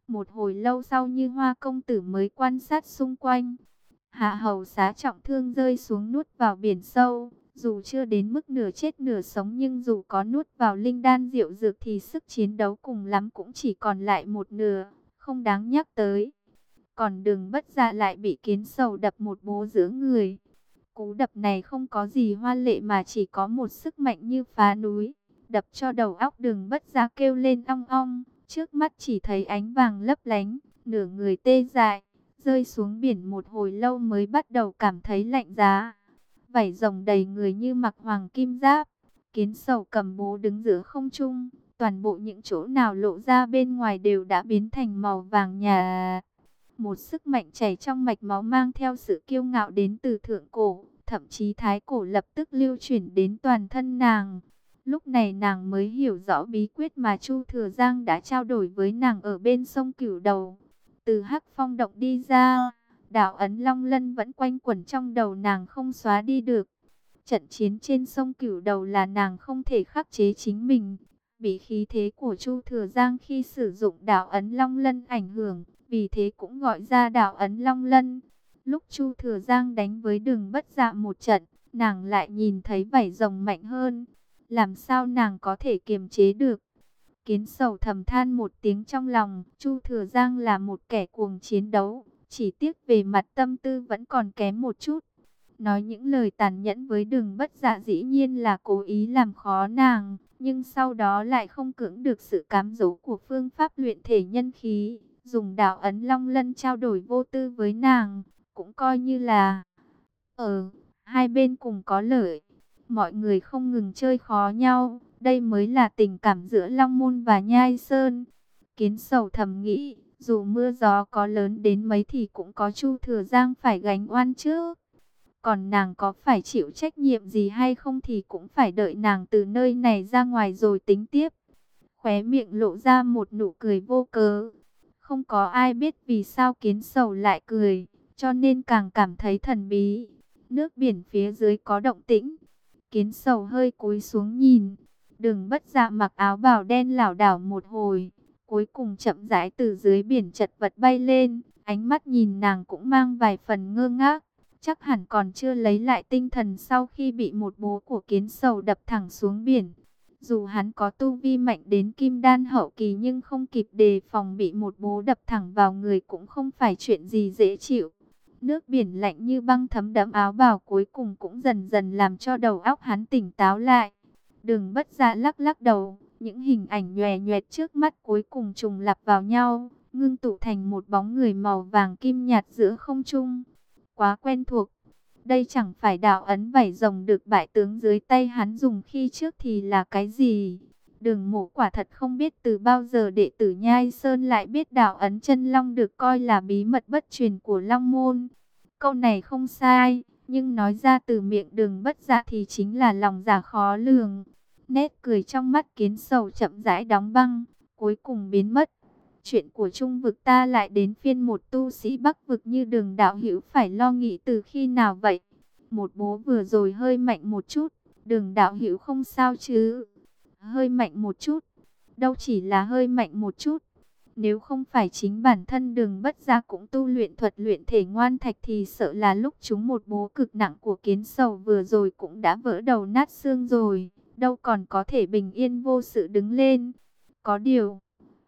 Một hồi lâu sau như Hoa công tử mới quan sát xung quanh. Hạ hầu xá trọng thương rơi xuống nuốt vào biển sâu. Dù chưa đến mức nửa chết nửa sống nhưng dù có nuốt vào linh đan diệu dược thì sức chiến đấu cùng lắm cũng chỉ còn lại một nửa, không đáng nhắc tới. Còn Đường Bất Dạ lại bị Kiến Sầu đập một bố giữa người. Cú đập này không có gì hoa lệ mà chỉ có một sức mạnh như phá núi. Đập cho đầu óc Đường Bất Dạ kêu lên ong ong, trước mắt chỉ thấy ánh vàng lấp lánh, nửa người tê dại, rơi xuống biển một hồi lâu mới bắt đầu cảm thấy lạnh giá. Vảy rồng đầy người như mặc hoàng kim giáp. Kiến Sầu cầm bố đứng giữa không trung, toàn bộ những chỗ nào lộ ra bên ngoài đều đã biến thành màu vàng nhà. Một sức mạnh chảy trong mạch máu mang theo sự kiêu ngạo đến từ thượng cổ, thậm chí thái cổ lập tức lưu chuyển đến toàn thân nàng. Lúc này nàng mới hiểu rõ bí quyết mà Chu Thừa Giang đã trao đổi với nàng ở bên sông Cửu Đầu. Từ Hắc Phong động đi ra, đạo ấn Long Lân vẫn quanh quẩn trong đầu nàng không xóa đi được. Trận chiến trên sông Cửu Đầu là nàng không thể khắc chế chính mình, bị khí thế của Chu Thừa Giang khi sử dụng đạo ấn Long Lân ảnh hưởng, vì thế cũng gọi ra đạo ấn Long Lân. Lúc Chu Thừa Giang đánh với Đường Bất Dạ một trận, nàng lại nhìn thấy vảy rồng mạnh hơn. Làm sao nàng có thể kiềm chế được? Kiến Sầu thầm than một tiếng trong lòng, Chu Thừa Giang là một kẻ cuồng chiến đấu, chỉ tiếc về mặt tâm tư vẫn còn kém một chút. Nói những lời tàn nhẫn với Đường Bất Dạ dĩ nhiên là cố ý làm khó nàng, nhưng sau đó lại không cưỡng được sự cám dỗ của phương pháp luyện thể nhân khí, dùng đạo ấn Long Lân trao đổi vô tư với nàng, cũng coi như là hai bên cùng có lợi. Mọi người không ngừng chơi khó nhau, đây mới là tình cảm giữa Long Môn và Nhai Sơn. Kiến Sầu thầm nghĩ, dù mưa gió có lớn đến mấy thì cũng có Chu Thừa Giang phải gánh oan chứ. Còn nàng có phải chịu trách nhiệm gì hay không thì cũng phải đợi nàng từ nơi này ra ngoài rồi tính tiếp. Khóe miệng lộ ra một nụ cười vô cớ. Không có ai biết vì sao Kiến Sầu lại cười, cho nên càng cảm thấy thần bí. Nước biển phía dưới có động tĩnh. Kiến Sầu hơi cúi xuống nhìn. Đường Bất Dạ mặc áo bào đen lảo đảo một hồi, cuối cùng chậm rãi từ dưới biển chật vật bay lên. Ánh mắt nhìn nàng cũng mang vài phần ngơ ngác. Chắc hẳn còn chưa lấy lại tinh thần sau khi bị một bố của Kiến Sầu đập thẳng xuống biển. Dù hắn có tu vi mạnh đến kim đan hậu kỳ nhưng không kịp đề phòng bị một bố đập thẳng vào người cũng không phải chuyện gì dễ chịu. Nước biển lạnh như băng thấm đẫm áo bào cuối cùng cũng dần dần làm cho đầu óc hắn tỉnh táo lại. Đường Bất Dạ lắc lắc đầu, những hình ảnh nhòe nhoẹt trước mắt cuối cùng trùng lặp vào nhau, ngưng tụ thành một bóng người màu vàng kim nhạt giữa không trung. Quá quen thuộc. Đây chẳng phải đạo ấn vảy rồng được bại tướng dưới tay hắn dùng khi trước thì là cái gì? Đường Mộ quả thật không biết từ bao giờ đệ tử Nhai Sơn lại biết đạo ấn chân long được coi là bí mật bất truyền của Long Môn. Câu này không sai, nhưng nói ra từ miệng Đường Bất Dạ thì chính là lòng dạ khó lường. Nét cười trong mắt Kiến Sầu chậm rãi đóng băng, cuối cùng biến mất. Chuyện của Trung vực ta lại đến phiên một tu sĩ Bắc vực như Đường đạo hữu phải lo nghĩ từ khi nào vậy? Một bố vừa rồi hơi mạnh một chút, Đường đạo hữu không sao chứ? Hơi mạnh một chút, đâu chỉ là hơi mạnh một chút. Nếu không phải chính bản thân Đường Bất Dạ cũng tu luyện thuật luyện thể ngoan thạch thì sợ là lúc chúng một bố cực nặng của Kiến Sầu vừa rồi cũng đã vỡ đầu nát xương rồi, đâu còn có thể bình yên vô sự đứng lên. Có điều,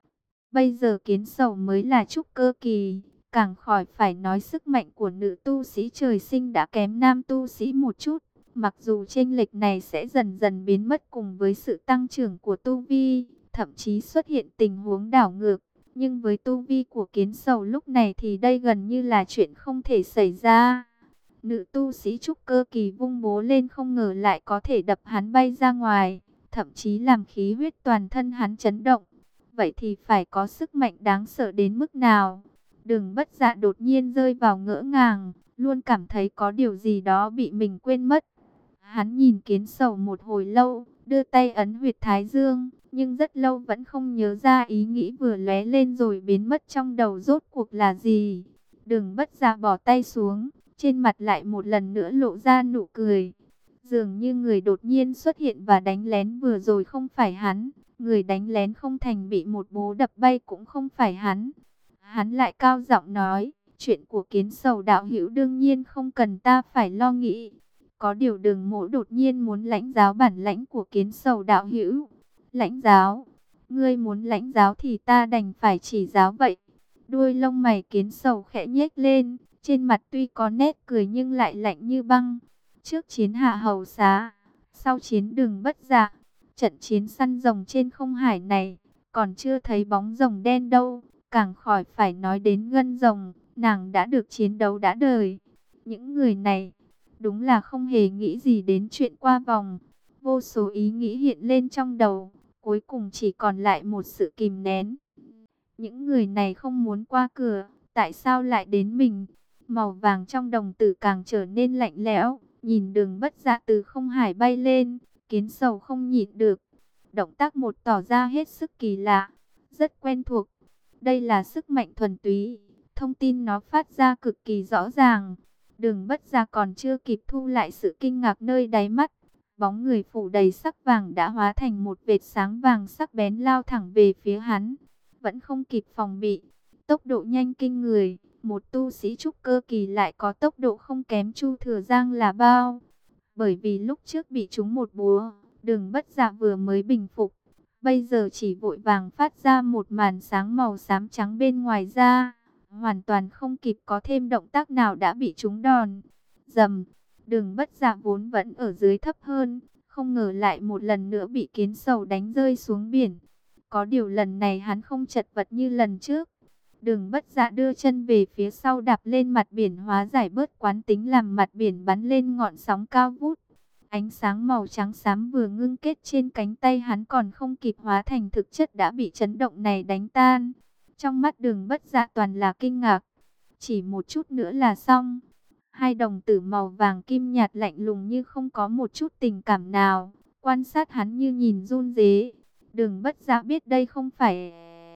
bây giờ Kiến Sầu mới là trúc cơ kỳ, càng khỏi phải nói sức mạnh của nữ tu sĩ trời sinh đã kém nam tu sĩ một chút. Mặc dù chênh lệch này sẽ dần dần biến mất cùng với sự tăng trưởng của tu vi, thậm chí xuất hiện tình huống đảo ngược. Nhưng với tu vi của Kiến Sầu lúc này thì đây gần như là chuyện không thể xảy ra. Nữ tu sĩ trúc cơ kỳ vung bố lên không ngờ lại có thể đập hắn bay ra ngoài, thậm chí làm khí huyết toàn thân hắn chấn động. Vậy thì phải có sức mạnh đáng sợ đến mức nào? Đường Bất Dạ đột nhiên rơi vào ngỡ ngàng, luôn cảm thấy có điều gì đó bị mình quên mất. Hắn nhìn Kiến Sầu một hồi lâu, đưa tay ấn huyệt thái dương, nhưng rất lâu vẫn không nhớ ra ý nghĩ vừa lóe lên rồi biến mất trong đầu rốt cuộc là gì. Đường Bất Dạ bỏ tay xuống, trên mặt lại một lần nữa lộ ra nụ cười. Dường như người đột nhiên xuất hiện và đánh lén vừa rồi không phải hắn, người đánh lén không thành bị một bố đập bay cũng không phải hắn. Hắn lại cao giọng nói, chuyện của Kiến Sầu đạo hữu đương nhiên không cần ta phải lo nghĩ. Có điều Đường Mỗ đột nhiên muốn lãnh giáo bản lãnh của Kiến Sầu đạo hữu. Lãnh giáo? Ngươi muốn lãnh giáo thì ta đành phải chỉ giáo vậy. Đuôi lông mày Kiến Sầu khẽ nhếch lên, trên mặt tuy có nét cười nhưng lại lạnh như băng. Trước chiến Hạ Hầu Xá, sau chiến Đường Bất Dạ, trận chiến săn rồng trên không hải này, còn chưa thấy bóng rồng đen đâu, càng khỏi phải nói đến gân rồng, nàng đã được chiến đấu đã đời. Những người này, đúng là không hề nghĩ gì đến chuyện qua vòng. Vô số ý nghĩ hiện lên trong đầu, cuối cùng chỉ còn lại một sự kìm nén. Những người này không muốn qua cửa, tại sao lại đến mình? Màu vàng trong đồng tử càng trở nên lạnh lẽo, nhìn Đường Bất Dạ từ không hải bay lên, Kiến Sầu không nhịn được. Động tác một tỏ ra hết sức kỳ lạ, rất quen thuộc. Đây là sức mạnh thuần túy, thông tin nó phát ra cực kỳ rõ ràng. Đường Bất Dạ còn chưa kịp thu lại sự kinh ngạc nơi đáy mắt, bóng người phủ đầy sắc vàng đã hóa thành một vệt sáng vàng sắc bén lao thẳng về phía hắn. Vẫn không kịp phòng bị, tốc độ nhanh kinh người, một tu sĩ trúc cơ kỳ lại có tốc độ không kém Chu Thừa Giang là bao. Bởi vì lúc trước bị trúng một búa, Đường Bất Dạ vừa mới bình phục, bây giờ chỉ vội vàng phát ra một màn sáng màu xám trắng bên ngoài ra, hoàn toàn không kịp có thêm động tác nào đã bị trúng đòn. Rầm, Đường Bất Dạ vốn vẫn ở dưới thấp hơn, không ngờ lại một lần nữa bị Kiến Sầu đánh rơi xuống biển. Có điều lần này hắn không chật vật như lần trước. Đường Bất Dạ đưa chân về phía sau đạp lên mặt biển hóa giải bớt quán tính làm mặt biển bắn lên ngọn sóng cao vút. Ánh sáng màu trắng xám vừa ngưng kết trên cánh tay hắn còn không kịp hóa thành thực chất đã bị chấn động này đánh tan. Trong mắt Đường Bất Dạ toàn là kinh ngạc. Chỉ một chút nữa là xong. Hai đồng tử màu vàng kim nhạt lạnh lùng như không có một chút tình cảm nào. Quan sát hắn như nhìn run rế. Đường Bất Dạ biết đây không phải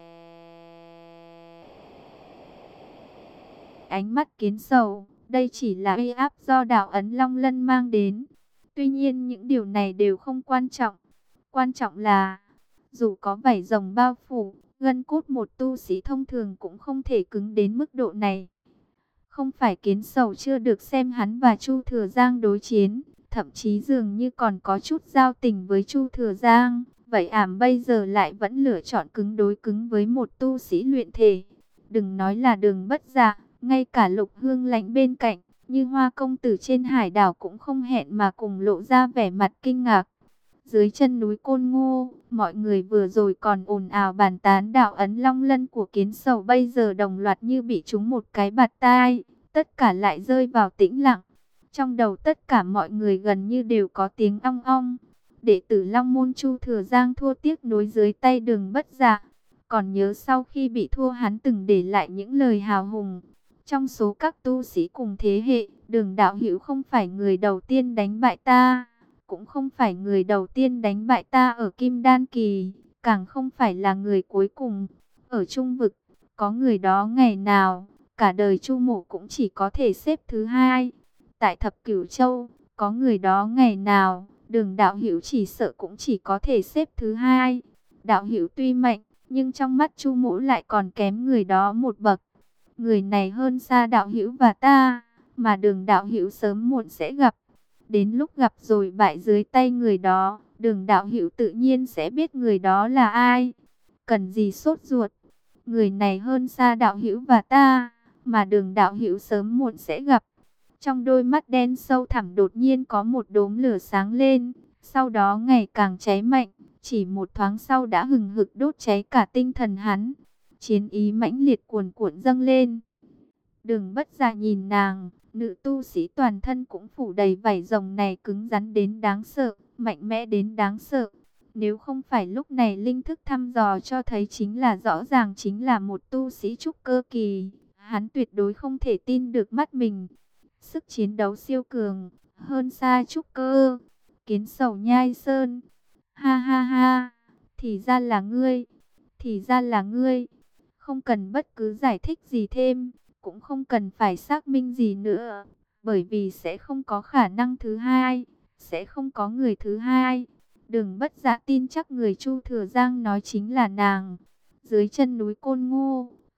ánh mắt Kiến Sầu, đây chỉ là uy áp do đạo ấn Long Lân mang đến. Tuy nhiên những điều này đều không quan trọng. Quan trọng là, dù có vảy rồng bao phủ, gân cốt một tu sĩ thông thường cũng không thể cứng đến mức độ này. Không phải Kiến Sầu chưa được xem hắn và Chu Thừa Giang đối chiến, thậm chí dường như còn có chút giao tình với Chu Thừa Giang. Vậy ảm bây giờ lại vẫn lựa chọn cứng đối cứng với một tu sĩ luyện thể. Đừng nói là Đường Bất Dạ, ngay cả Lục Hương Lãnh bên cạnh, như Hoa công tử trên hải đảo cũng không hẹn mà cùng lộ ra vẻ mặt kinh ngạc. Dưới chân núi Côn Ngô, mọi người vừa rồi còn ồn ào bàn tán đạo ấn Long Lân của Kiến Sầu, bây giờ đồng loạt như bị trúng một cái bạt tai, tất cả lại rơi vào tĩnh lặng. Trong đầu tất cả mọi người gần như đều có tiếng ong ong. Đệ tử Long Môn Chu Thừa Giang thua tiếc nối dưới tay Đường Bất Dạ. Còn nhớ sau khi bị thua hắn từng để lại những lời hào hùng. Trong số các tu sĩ cùng thế hệ, Đường đạo hữu không phải người đầu tiên đánh bại ta, cũng không phải người đầu tiên đánh bại ta ở Kim Đan Kỳ, càng không phải là người cuối cùng. Ở Trung Vực, có người đó ngày nào, cả đời Chu Mộ cũng chỉ có thể xếp thứ hai. Tại Thập Cửu Châu, có người đó ngày nào, Đường đạo hữu chỉ sợ cũng chỉ có thể xếp thứ hai. Đạo hữu tuy mạnh, nhưng trong mắt Chu Mỗ lại còn kém người đó một bậc. Người này hơn xa đạo hữu và ta, mà Đường đạo hữu sớm muộn sẽ gặp. Đến lúc gặp rồi bại dưới tay người đó, Đường đạo hữu tự nhiên sẽ biết người đó là ai. Cần gì sốt ruột? Người này hơn xa đạo hữu và ta, mà Đường đạo hữu sớm muộn sẽ gặp. Trong đôi mắt đen sâu thẳm đột nhiên có một đốm lửa sáng lên, sau đó ngày càng cháy mạnh, chỉ một thoáng sau đã hừng hực đốt cháy cả tinh thần hắn. Chiến ý mãnh liệt cuồn cuộn dâng lên. Đường Bất Dạ nhìn nàng, nữ tu sĩ toàn thân cũng phủ đầy vảy rồng này cứng rắn đến đáng sợ, mạnh mẽ đến đáng sợ. Nếu không phải lúc này linh thức thăm dò cho thấy chính là rõ ràng chính là một tu sĩ trúc cơ kỳ, hắn tuyệt đối không thể tin được mắt mình. Sức chiến đấu siêu cường, hơn xa trúc cơ. Kiến Sầu nhai sơn. Ha ha ha, thì ra là ngươi, thì ra là ngươi. Không cần bất cứ giải thích gì thêm, cũng không cần phải xác minh gì nữa, bởi vì sẽ không có khả năng thứ hai, sẽ không có người thứ hai. Đường Bất Dạ tin chắc người Chu Thừa Giang nói chính là nàng. Dưới chân núi Côn Ngô,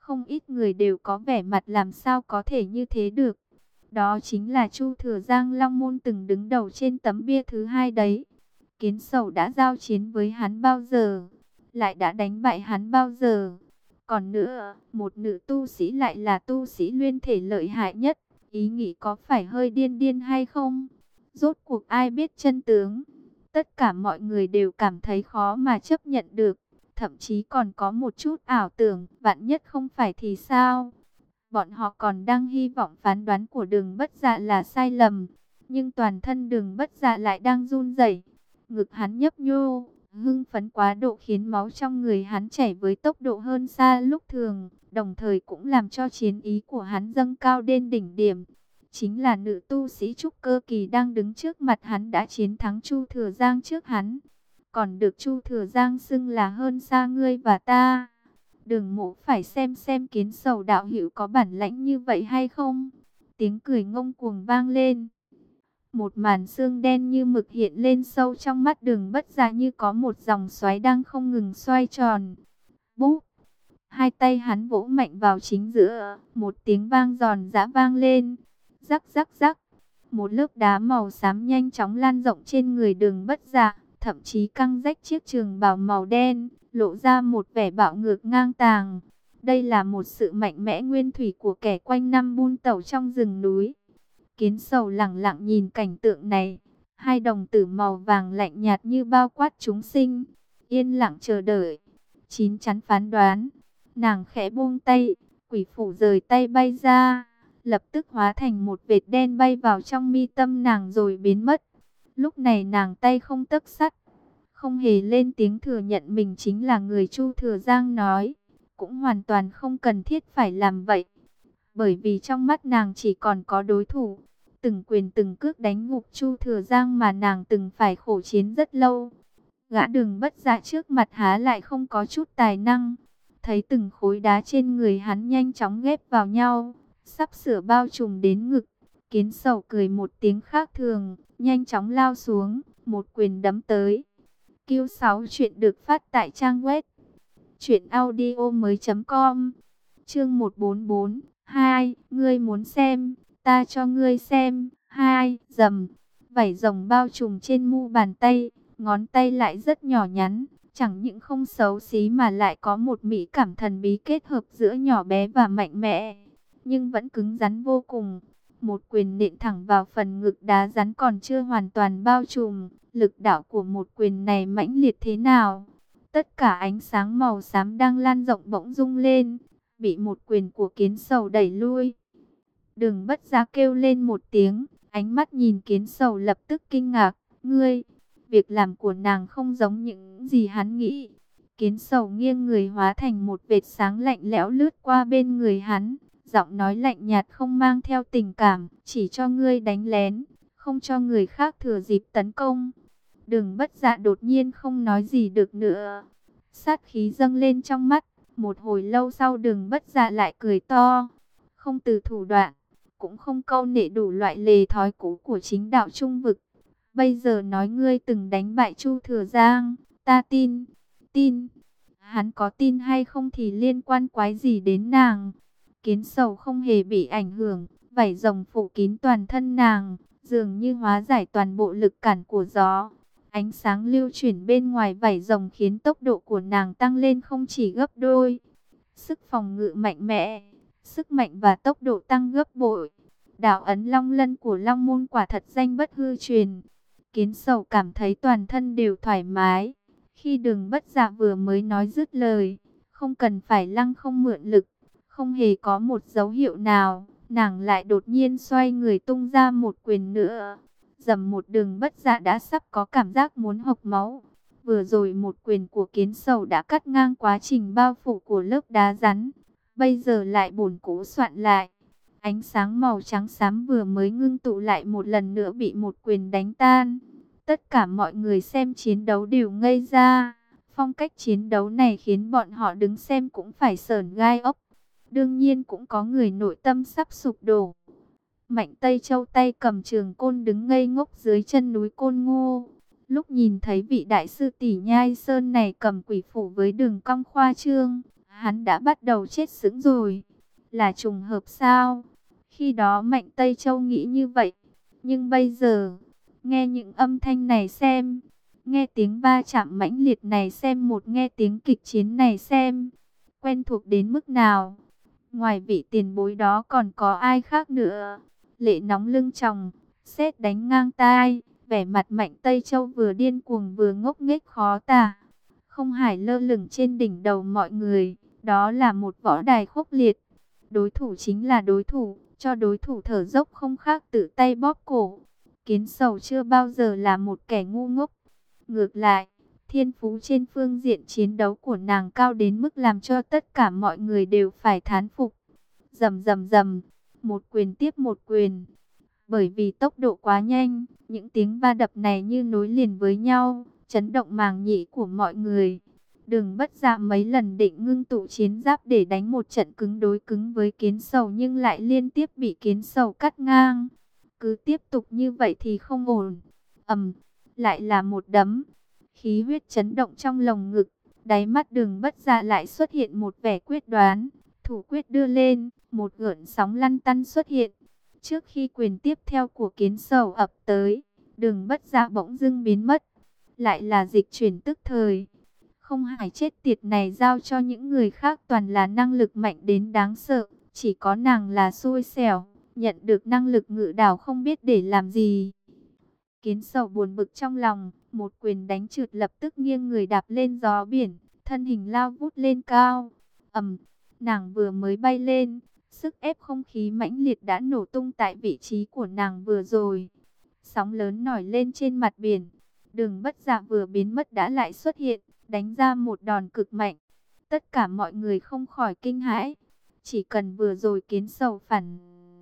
Không ít người đều có vẻ mặt làm sao có thể như thế được. Đó chính là Chu Thừa Giang Long Môn từng đứng đầu trên tấm bia thứ hai đấy. Kiến Sầu đã giao chiến với hắn bao giờ? Lại đã đánh bại hắn bao giờ? Còn nữa, một nữ tu sĩ lại là tu sĩ nguyên thể lợi hại nhất. Ý nghĩ có phải hơi điên điên hay không? Rốt cuộc ai biết chân tướng? Tất cả mọi người đều cảm thấy khó mà chấp nhận được. Thậm chí còn có một chút ảo tưởng, vạn nhất không phải thì sao? Bọn họ còn đang hy vọng phán đoán của Đường Bất Dạ là sai lầm. Nhưng toàn thân Đường Bất Dạ lại đang run rẩy. Ngực hắn nhấp nhô, hưng phấn quá độ khiến máu trong người hắn chảy với tốc độ hơn xa lúc thường. Đồng thời cũng làm cho chiến ý của hắn dâng cao đến đỉnh điểm. Chính là nữ tu sĩ trúc cơ kỳ đang đứng trước mặt hắn đã chiến thắng Chu Thừa Giang trước hắn. Còn được Chu Thừa Giang xưng là hơn xa ngươi và ta. Đường Mộ phải xem Kiến Sầu đạo hữu có bản lãnh như vậy hay không? Tiếng cười ngông cuồng vang lên. Một màn xương đen như mực hiện lên sâu trong mắt Đường Bất Dạ như có một dòng xoáy đang không ngừng xoay tròn. Búp! Hai tay hắn vỗ mạnh vào chính giữa, một tiếng vang giòn giã vang lên. Rắc rắc rắc! Một lớp đá màu xám nhanh chóng lan rộng trên người Đường Bất Dạ, thậm chí căng rách chiếc trường bào màu đen, lộ ra một vẻ bạo ngược ngang tàng. Đây là một sự mạnh mẽ nguyên thủy của kẻ quanh năm buôn tẩu trong rừng núi. Kiến Sầu lẳng lặng nhìn cảnh tượng này, hai đồng tử màu vàng lạnh nhạt như bao quát chúng sinh, yên lặng chờ đợi, chín chắn phán đoán. Nàng khẽ buông tay, quỷ phủ rời tay bay ra, lập tức hóa thành một vệt đen bay vào trong mi tâm nàng rồi biến mất. Lúc này nàng tay không tấc sắt, không hề lên tiếng thừa nhận mình chính là người Chu Thừa Giang nói, cũng hoàn toàn không cần thiết phải làm vậy. Bởi vì trong mắt nàng chỉ còn có đối thủ, từng quyền từng cước đánh ngục Chu Thừa Giang mà nàng từng phải khổ chiến rất lâu. Gã Đường Bất Dạ trước mặt há lại không có chút tài năng. Thấy từng khối đá trên người hắn nhanh chóng ghép vào nhau, sắp sửa bao trùm đến ngực. Kiến Sầu cười một tiếng khác thường, nhanh chóng lao xuống, một quyền đấm tới. Q6 chuyện được phát tại trang web truyệnaudiomoi.com. Chương 144, 2, ngươi muốn xem, ta cho ngươi xem. 2, rầm. Vảy rồng bao trùm trên mu bàn tay, ngón tay lại rất nhỏ nhắn, chẳng những không xấu xí mà lại có một mỹ cảm thần bí kết hợp giữa nhỏ bé và mạnh mẽ, nhưng vẫn cứng rắn vô cùng. Một quyền nện thẳng vào phần ngực đá rắn còn chưa hoàn toàn bao trùm, lực đạo của một quyền này mãnh liệt thế nào? Tất cả ánh sáng màu xám đang lan rộng bỗng rung lên, bị một quyền của Kiến Sầu đẩy lui. Đường Bất Dạ kêu lên một tiếng, ánh mắt nhìn Kiến Sầu lập tức kinh ngạc. Ngươi, việc làm của nàng không giống những gì hắn nghĩ. Kiến Sầu nghiêng người hóa thành một vệt sáng lạnh lẽo lướt qua bên người hắn, giọng nói lạnh nhạt không mang theo tình cảm, chỉ cho ngươi đánh lén, không cho người khác thừa dịp tấn công. Đường Bất Dạ đột nhiên không nói gì được nữa, sát khí dâng lên trong mắt. Một hồi lâu sau Đường Bất Dạ lại cười to, không từ thủ đoạn, cũng không câu nệ đủ loại lề thói cũ của chính đạo trung vực. Bây giờ nói ngươi từng đánh bại Chu Thừa Giang, ta tin, tin. Hắn có tin hay không thì liên quan quái gì đến nàng. Kiến Sầu không hề bị ảnh hưởng, vảy rồng phủ kín toàn thân nàng, dường như hóa giải toàn bộ lực cản của gió. Ánh sáng lưu chuyển bên ngoài vảy rồng khiến tốc độ của nàng tăng lên không chỉ gấp đôi. Sức phòng ngự mạnh mẽ, sức mạnh và tốc độ tăng gấp bội. Đạo ấn Long Lân của Long Môn quả thật danh bất hư truyền. Kiến Sầu cảm thấy toàn thân đều thoải mái. Khi Đường Bất Dạ vừa mới nói dứt lời, không cần phải lăng không mượn lực, không hề có một dấu hiệu nào, nàng lại đột nhiên xoay người tung ra một quyền nữa. Dầm một Đường Bất Dạ đã sắp có cảm giác muốn hộc máu. Vừa rồi một quyền của Kiến Sầu đã cắt ngang quá trình bao phủ của lớp đá rắn. Bây giờ lại bổn cố soạn lại. Ánh sáng màu trắng xám vừa mới ngưng tụ lại một lần nữa bị một quyền đánh tan. Tất cả mọi người xem chiến đấu đều ngây ra. Phong cách chiến đấu này khiến bọn họ đứng xem cũng phải sởn gai ốc. Đương nhiên cũng có người nội tâm sắp sụp đổ. Mạnh Tây Châu tay cầm trường côn đứng ngây ngốc dưới chân núi Côn Ngô. Lúc nhìn thấy vị đại sư tỷ Nhai Sơn này cầm quỷ phủ với đường cong khoa trương, Hắn đã bắt đầu chết sững rồi. Là trùng hợp sao? Khi đó Mạnh Tây Châu nghĩ như vậy. Nhưng bây giờ, nghe những âm thanh này xem, nghe tiếng va chạm mãnh liệt này xem, nghe tiếng kịch chiến này xem, quen thuộc đến mức nào. Ngoài vị tiền bối đó còn có ai khác nữa? Lệ nóng lưng tròng, sét đánh ngang tai, vẻ mặt Mạnh Tây Châu vừa điên cuồng vừa ngốc nghếch khó tả. Không Hải lơ lửng trên đỉnh đầu mọi người, đó là một võ đài khốc liệt. Đối thủ chính là đối thủ, cho đối thủ thở dốc không khác tự tay bóp cổ. Kiến Sầu chưa bao giờ là một kẻ ngu ngốc. Ngược lại, thiên phú trên phương diện chiến đấu của nàng cao đến mức làm cho tất cả mọi người đều phải thán phục. Rầm rầm rầm, một quyền tiếp một quyền. Bởi vì tốc độ quá nhanh, những tiếng va đập này như nối liền với nhau, chấn động màng nhĩ của mọi người. Đường Bất Dạ mấy lần định ngưng tụ chiến giáp để đánh một trận cứng đối cứng với Kiến Sầu, nhưng lại liên tiếp bị Kiến Sầu cắt ngang. Cứ tiếp tục như vậy thì không ổn. Lại là một đấm. Khí huyết chấn động trong lồng ngực, đáy mắt Đường Bất Dạ lại xuất hiện một vẻ quyết đoán. Thủ quyết đưa lên, một gợn sóng lăn tăn xuất hiện. Trước khi quyền tiếp theo của Kiến Sầu ập tới, Đường Bất Dạ bỗng dưng biến mất. Lại là dịch chuyển tức thời. Không Hải chết tiệt này giao cho những người khác toàn là năng lực mạnh đến đáng sợ. Chỉ có nàng là xui xẻo, nhận được năng lực ngự đảo không biết để làm gì. Kiến Sầu buồn bực trong lòng, một quyền đánh trượt lập tức nghiêng người đạp lên gió biển, thân hình lao vút lên cao. Nàng vừa mới bay lên, sức ép không khí mãnh liệt đã nổ tung tại vị trí của nàng vừa rồi. Sóng lớn nổi lên trên mặt biển. Đường Bất Dạ vừa biến mất đã lại xuất hiện, đánh ra một đòn cực mạnh. Tất cả mọi người không khỏi kinh hãi. Chỉ cần vừa rồi Kiến Sầu phản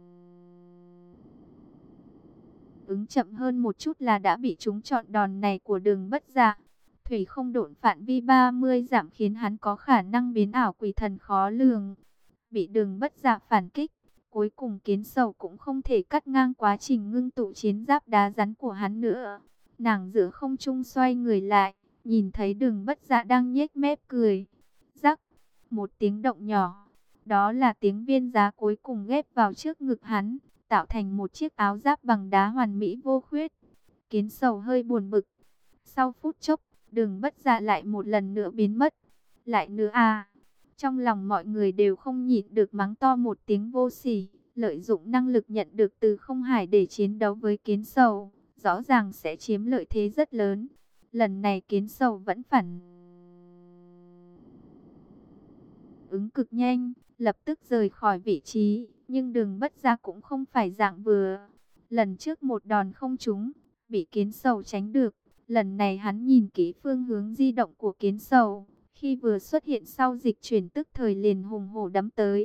ứng chậm hơn một chút là đã bị trúng trọn đòn này của Đường Bất Dạ. Thủy không độn phạm vi 30 giảm khiến hắn có khả năng biến ảo quỷ thần khó lường. Bị Đường Bất Dạ phản kích, cuối cùng Kiến Sầu cũng không thể cắt ngang quá trình ngưng tụ chiến giáp đá rắn của hắn nữa. Nàng giữa không trung xoay người lại, nhìn thấy Đường Bất Dạ đang nhếch mép cười. Rắc, một tiếng động nhỏ, đó là tiếng viên giá cuối cùng ghép vào trước ngực hắn, tạo thành một chiếc áo giáp bằng đá hoàn mỹ vô khuyết. Kiến Sầu hơi buồn bực. Sau phút chốc, Đường Bất Dạ lại một lần nữa biến mất. Lại nữa à? Trong lòng mọi người đều không nhịn được mắng to một tiếng vô sỉ. Lợi dụng năng lực nhận được từ Không Hải để chiến đấu với Kiến Sầu, rõ ràng sẽ chiếm lợi thế rất lớn. Lần này Kiến Sầu vẫn phản ứng cực nhanh, lập tức rời khỏi vị trí. Nhưng Đường Bất Dạ cũng không phải dạng vừa. Lần trước một đòn không trúng, bị Kiến Sầu tránh được. Lần này hắn nhìn kỹ phương hướng di động của Kiến Sầu, khi vừa xuất hiện sau dịch chuyển tức thời liền hùng hổ đấm tới.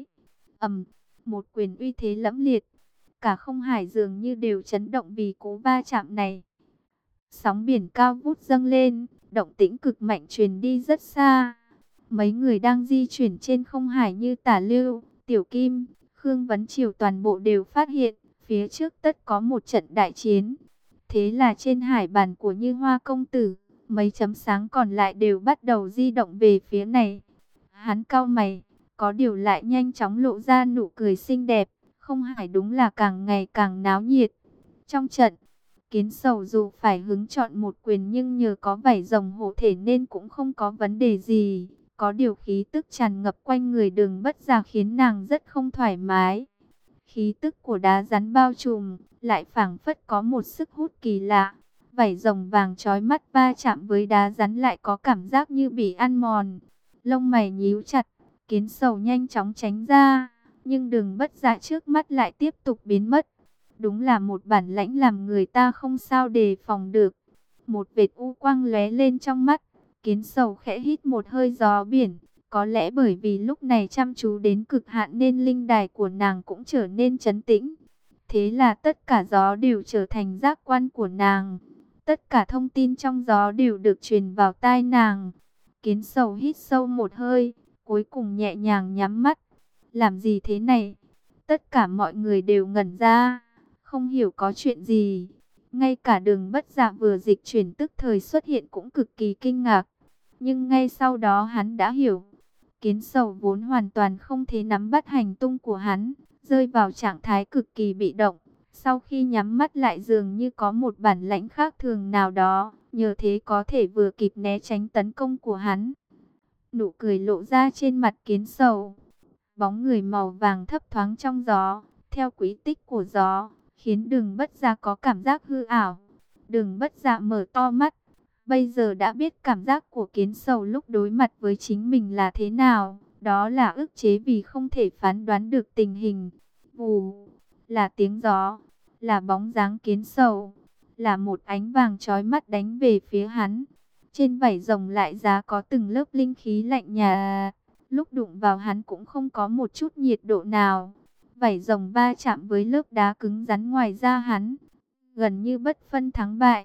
Một quyền uy thế lẫm liệt, cả Không Hải dường như đều chấn động vì cú va chạm này. Sóng biển cao vút dâng lên, động tĩnh cực mạnh truyền đi rất xa. Mấy người đang di chuyển trên Không Hải như Tả Lưu, Tiểu Kim, Khương Vấn Triều toàn bộ đều phát hiện, phía trước tất có một trận đại chiến. Thế là trên hải bàn của Như Hoa công tử, mấy chấm sáng còn lại đều bắt đầu di động về phía này. Hắn cau mày, có điều lại nhanh chóng lộ ra nụ cười xinh đẹp. Không Hải đúng là càng ngày càng náo nhiệt. Trong trận, Kiến Sầu dù phải hứng chọn một quyền nhưng nhờ có vảy rồng hộ thể nên cũng không có vấn đề gì. Có điều khí tức tràn ngập quanh người Đường Bất Dạ khiến nàng rất không thoải mái. Khí tức của đá rắn bao trùm, lại phảng phất có một sức hút kỳ lạ. Vảy rồng vàng chói mắt va chạm với đá rắn lại có cảm giác như bị ăn mòn. Lông mày nhíu chặt, Kiến Sầu nhanh chóng tránh ra, nhưng Đường Bất Dạ trước mắt lại tiếp tục biến mất. Đúng là một bản lãnh làm người ta không sao đề phòng được. Một vệt u quang lóe lên trong mắt, Kiến Sầu khẽ hít một hơi gió biển. Có lẽ bởi vì lúc này chăm chú đến cực hạn nên linh đài của nàng cũng trở nên trấn tĩnh. Thế là tất cả gió đều trở thành giác quan của nàng. Tất cả thông tin trong gió đều được truyền vào tai nàng. Kiến Sầu hít sâu một hơi, cuối cùng nhẹ nhàng nhắm mắt. Làm gì thế này? Tất cả mọi người đều ngẩn ra, không hiểu có chuyện gì. Ngay cả Đường Bất Dạ vừa dịch chuyển tức thời xuất hiện cũng cực kỳ kinh ngạc. Nhưng ngay sau đó hắn đã hiểu. Kiến Sầu vốn hoàn toàn không thể nắm bắt hành tung của hắn, rơi vào trạng thái cực kỳ bị động. Sau khi nhắm mắt lại dường như có một bản lãnh khác thường nào đó, nhờ thế có thể vừa kịp né tránh tấn công của hắn. Nụ cười lộ ra trên mặt Kiến Sầu. Bóng người màu vàng thấp thoáng trong gió, theo quỹ tích của gió, khiến Đường Bất Dạ có cảm giác hư ảo. Đường Bất Dạ mở to mắt, bây giờ đã biết cảm giác của Kiến Sầu lúc đối mặt với chính mình là thế nào. Đó là ức chế vì không thể phán đoán được tình hình. Vù, là tiếng gió, là bóng dáng Kiến Sầu, là một ánh vàng chói mắt đánh về phía hắn. Trên vảy rồng lại giá có từng lớp linh khí lạnh nhà. Lúc đụng vào hắn cũng không có một chút nhiệt độ nào. Vảy rồng va chạm với lớp đá cứng rắn ngoài da hắn, gần như bất phân thắng bại.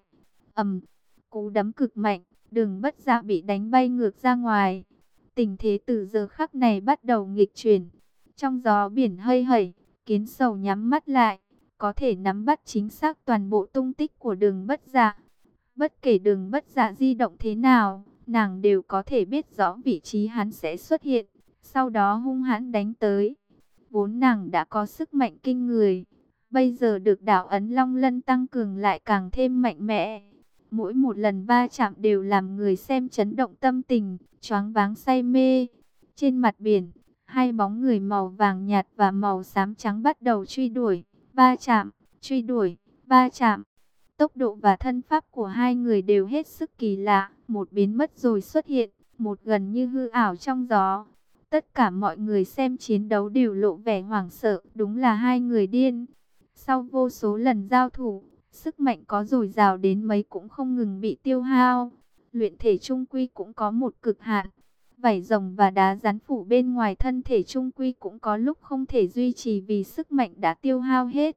Cú đấm cực mạnh, Đường Bất Dạ bị đánh bay ngược ra ngoài. Tình thế từ giờ khắc này bắt đầu nghịch chuyển. Trong gió biển hơi hẩy, Kiến Sầu nhắm mắt lại, có thể nắm bắt chính xác toàn bộ tung tích của Đường Bất Dạ. Bất kể Đường Bất Dạ di động thế nào, nàng đều có thể biết rõ vị trí hắn sẽ xuất hiện, sau đó hung hãn đánh tới. Vốn nàng đã có sức mạnh kinh người, bây giờ được đạo ấn Long Lân tăng cường lại càng thêm mạnh mẽ. Mỗi một lần va chạm đều làm người xem chấn động tâm tình, choáng váng say mê. Trên mặt biển, hai bóng người màu vàng nhạt và màu xám trắng bắt đầu truy đuổi, va chạm, truy đuổi, va chạm. Tốc độ và thân pháp của hai người đều hết sức kỳ lạ, một biến mất rồi xuất hiện, một gần như hư ảo trong gió. Tất cả mọi người xem chiến đấu đều lộ vẻ hoảng sợ, đúng là hai người điên. Sau vô số lần giao thủ, sức mạnh có dồi dào đến mấy cũng không ngừng bị tiêu hao. Luyện thể trung quy cũng có một cực hạn. Vảy rồng và đá rắn phủ bên ngoài thân thể trung quy cũng có lúc không thể duy trì vì sức mạnh đã tiêu hao hết.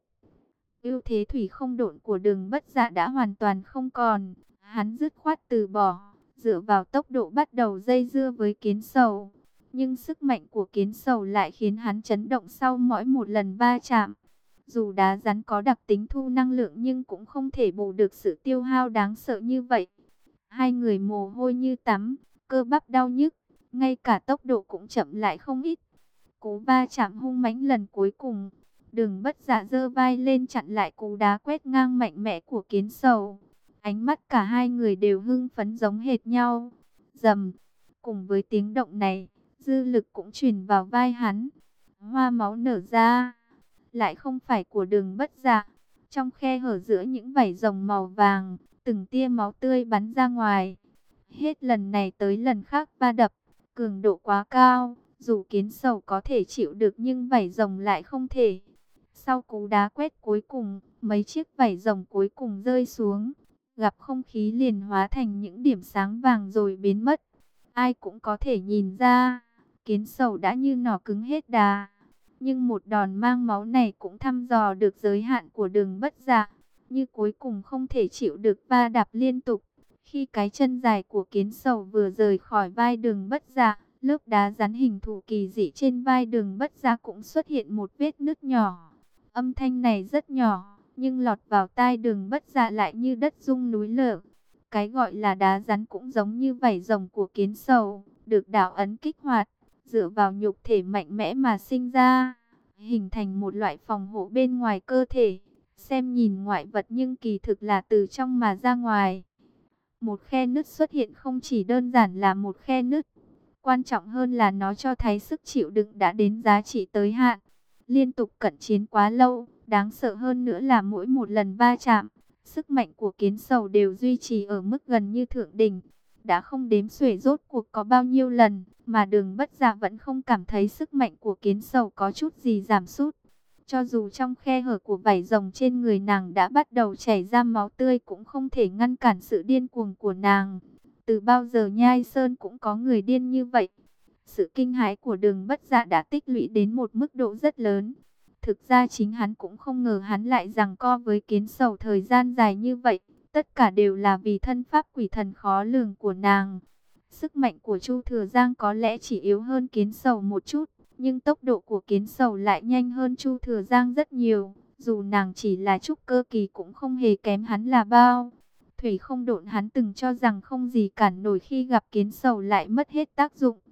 Ưu thế thủy không độn của Đường Bất Dạ đã hoàn toàn không còn. Hắn dứt khoát từ bỏ, dựa vào tốc độ bắt đầu dây dưa với Kiến Sầu. Nhưng sức mạnh của Kiến Sầu lại khiến hắn chấn động sau mỗi một lần va chạm. Dù đá rắn có đặc tính thu năng lượng nhưng cũng không thể bù được sự tiêu hao đáng sợ như vậy. Hai người mồ hôi như tắm, cơ bắp đau nhức, ngay cả tốc độ cũng chậm lại không ít. Cú va chạm hung mãnh lần cuối cùng, Đường Bất Dạ giơ vai lên chặn lại cú đá quét ngang mạnh mẽ của Kiến Sầu. Ánh mắt cả hai người đều hưng phấn giống hệt nhau. Rầm, cùng với tiếng động này, dư lực cũng truyền vào vai hắn. Hoa máu nở ra, lại không phải của Đường Bất Dạ. Trong khe hở giữa những vảy rồng màu vàng, từng tia máu tươi bắn ra ngoài. Hết lần này tới lần khác va đập, cường độ quá cao, dù Kiến Sầu có thể chịu được nhưng vảy rồng lại không thể. Sau cú đá quét cuối cùng, mấy chiếc vảy rồng cuối cùng rơi xuống, gặp không khí liền hóa thành những điểm sáng vàng rồi biến mất. Ai cũng có thể nhìn ra, Kiến Sầu đã như nỏ cứng hết đà. Nhưng một đòn mang máu này cũng thăm dò được giới hạn của Đường Bất Dạ, như cuối cùng không thể chịu được va đạp liên tục. Khi cái chân dài của Kiến Sầu vừa rời khỏi vai Đường Bất Dạ, lớp đá rắn hình thù kỳ dị trên vai Đường Bất Dạ cũng xuất hiện một vết nứt nhỏ. Âm thanh này rất nhỏ, nhưng lọt vào tai Đường Bất Dạ lại như đất rung núi lở. Cái gọi là đá rắn cũng giống như vảy rồng của Kiến Sầu, được đạo ấn kích hoạt, dựa vào nhục thể mạnh mẽ mà sinh ra, hình thành một loại phòng hộ bên ngoài cơ thể. Xem nhìn ngoại vật nhưng kỳ thực là từ trong mà ra ngoài. Một khe nứt xuất hiện không chỉ đơn giản là một khe nứt, quan trọng hơn là nó cho thấy sức chịu đựng đã đến giá trị tới hạn. Liên tục cận chiến quá lâu, đáng sợ hơn nữa là mỗi một lần va chạm, sức mạnh của Kiến Sầu đều duy trì ở mức gần như thượng đỉnh. Đã không đếm xuể rốt cuộc có bao nhiêu lần, mà Đường Bất Dạ vẫn không cảm thấy sức mạnh của Kiến Sầu có chút gì giảm sút. Cho dù trong khe hở của vảy rồng trên người nàng đã bắt đầu chảy ra máu tươi cũng không thể ngăn cản sự điên cuồng của nàng. Từ bao giờ Nhai Sơn cũng có người điên như vậy. Sự kinh hãi của Đường Bất Dạ đã tích lũy đến một mức độ rất lớn. Thực ra chính hắn cũng không ngờ hắn lại giằng co với Kiến Sầu thời gian dài như vậy. Tất cả đều là vì thân pháp quỷ thần khó lường của nàng. Sức mạnh của Chu Thừa Giang có lẽ chỉ yếu hơn Kiến Sầu một chút, nhưng tốc độ của Kiến Sầu lại nhanh hơn Chu Thừa Giang rất nhiều. Dù nàng chỉ là trúc cơ kỳ cũng không hề kém hắn là bao. Thủy không độn hắn từng cho rằng không gì cản nổi khi gặp Kiến Sầu lại mất hết tác dụng.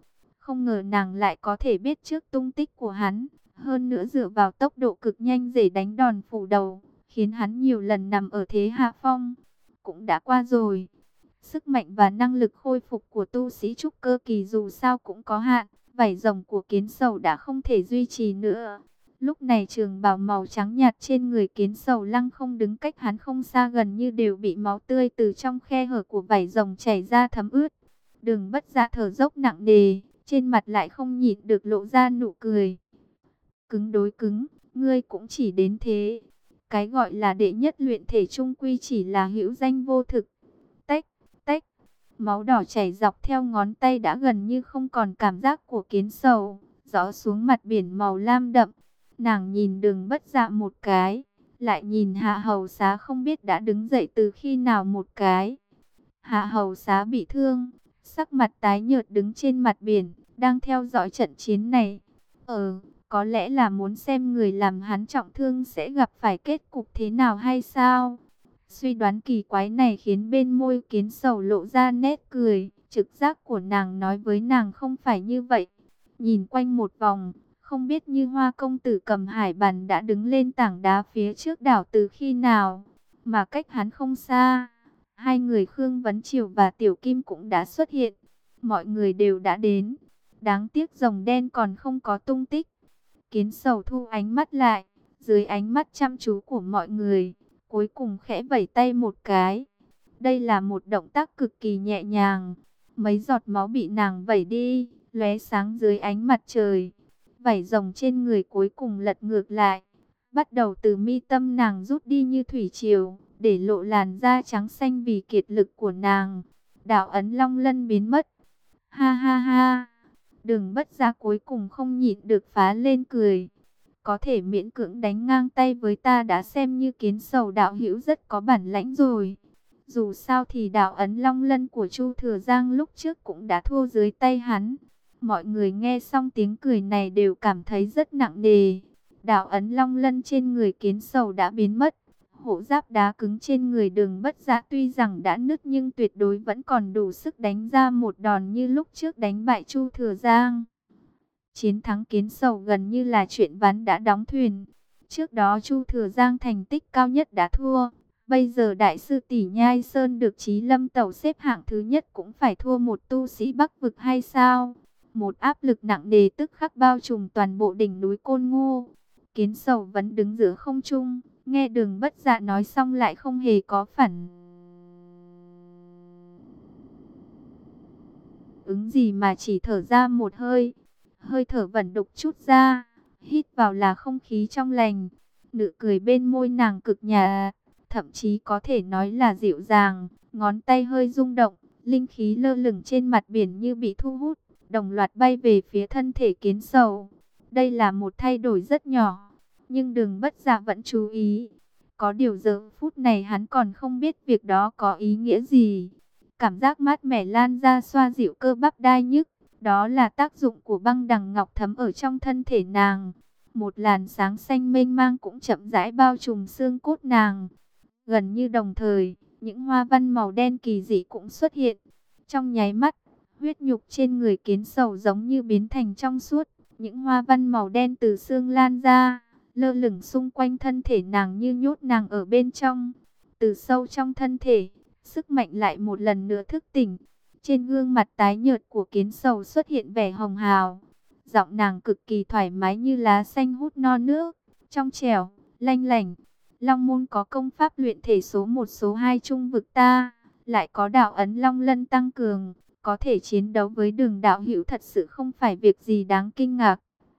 Không ngờ nàng lại có thể biết trước tung tích của hắn. Hơn nữa dựa vào tốc độ cực nhanh để đánh đòn phủ đầu, khiến hắn nhiều lần nằm ở thế hạ phong. Cũng đã qua rồi. Sức mạnh và năng lực khôi phục của tu sĩ trúc cơ kỳ dù sao cũng có hạn. Vảy rồng của kiến sầu đã không thể duy trì nữa. Lúc này trường bào màu trắng nhạt trên người kiến sầu lăng không đứng cách hắn không xa, gần như đều bị máu tươi từ trong khe hở của vảy rồng chảy ra thấm ướt. Đường Bất Dạ thở dốc nặng nề, trên mặt lại không nhịn được lộ ra nụ cười. Cứng đối cứng, ngươi cũng chỉ đến thế. Cái gọi là đệ nhất luyện thể trung quy chỉ là hữu danh vô thực. Tách, tách, máu đỏ chảy dọc theo ngón tay đã gần như không còn cảm giác của kiến sầu, rõ xuống mặt biển màu lam đậm. Nàng nhìn Đường Bất Dạ một cái, lại nhìn Hạ Hầu Xá không biết đã đứng dậy từ khi nào một cái. Hạ Hầu Xá bị thương, sắc mặt tái nhợt đứng trên mặt biển, đang theo dõi trận chiến này. Có lẽ là muốn xem người làm hắn trọng thương sẽ gặp phải kết cục thế nào hay sao? Suy đoán kỳ quái này khiến bên môi kiến sầu lộ ra nét cười. Trực giác của nàng nói với nàng không phải như vậy. Nhìn quanh một vòng, không biết Như Hoa công tử cầm hải bàn đã đứng lên tảng đá phía trước đảo từ khi nào. Mà cách hắn không xa, hai người Khương Vấn Triều và Tiểu Kim cũng đã xuất hiện. Mọi người đều đã đến. Đáng tiếc rồng đen còn không có tung tích. Kiến sầu thu ánh mắt lại, dưới ánh mắt chăm chú của mọi người, cuối cùng khẽ vẩy tay một cái. Đây là một động tác cực kỳ nhẹ nhàng. Mấy giọt máu bị nàng vẩy đi, lóe sáng dưới ánh mặt trời. Vảy rồng trên người cuối cùng lật ngược lại, bắt đầu từ mi tâm nàng rút đi như thủy triều, để lộ làn da trắng xanh vì kiệt lực của nàng. Đạo ấn long lân biến mất. Ha ha ha. Đường Bất Dạ cuối cùng không nhịn được phá lên cười. Có thể miễn cưỡng đánh ngang tay với ta đã xem như kiến sầu đạo hữu rất có bản lãnh rồi. Dù sao thì đạo ấn long lân của Chu Thừa Giang lúc trước cũng đã thua dưới tay hắn. Mọi người nghe xong tiếng cười này đều cảm thấy rất nặng nề. Đạo ấn long lân trên người kiến sầu đã biến mất. Hộ giáp đá cứng trên người Đường Bất Dạ tuy rằng đã nứt nhưng tuyệt đối vẫn còn đủ sức đánh ra một đòn như lúc trước đánh bại Chu Thừa Giang. Chiến thắng kiến sầu gần như là chuyện ván đã đóng thuyền. Trước đó Chu Thừa Giang thành tích cao nhất đã thua. Bây giờ đại sư tỷ Nhai Sơn được Chí Lâm Tẩu xếp hạng thứ nhất cũng phải thua một tu sĩ Bắc vực hay sao? Một áp lực nặng nề tức khắc bao trùm toàn bộ đỉnh núi Côn Ngô. Kiến sầu vẫn đứng giữa không trung, nghe Đường Bất Dạ nói xong lại không hề có phản ứng gì mà chỉ thở ra một hơi. Hơi thở vẩn đục chút ra, hít vào là không khí trong lành. Nụ cười bên môi nàng cực nhạt, thậm chí có thể nói là dịu dàng. Ngón tay hơi rung động, linh khí lơ lửng trên mặt biển như bị thu hút, đồng loạt bay về phía thân thể kiến sầu. Đây là một thay đổi rất nhỏ, nhưng Đường Bất Dạ vẫn chú ý. Có điều giờ phút này hắn còn không biết việc đó có ý nghĩa gì. Cảm giác mát mẻ lan ra xoa dịu cơ bắp đai nhức. Đó là tác dụng của băng đằng ngọc thấm ở trong thân thể nàng. Một làn sáng xanh mênh mang cũng chậm rãi bao trùm xương cốt nàng. Gần như đồng thời, những hoa văn màu đen kỳ dị cũng xuất hiện. Trong nháy mắt, huyết nhục trên người kiến sầu giống như biến thành trong suốt. Những hoa văn màu đen từ xương lan ra, lơ lửng xung quanh thân thể nàng như nhốt nàng ở bên trong. Từ sâu trong thân thể, sức mạnh lại một lần nữa thức tỉnh. Trên gương mặt tái nhợt của kiến sầu xuất hiện vẻ hồng hào. Giọng nàng cực kỳ thoải mái như lá xanh hút no nước, trong trẻo, lanh lảnh. Long môn có công pháp luyện thể số 1 số 2 trung vực ta, lại có đạo ấn long lân tăng cường, có thể chiến đấu với Đường đạo hữu thật sự không phải việc gì đáng kinh ngạc.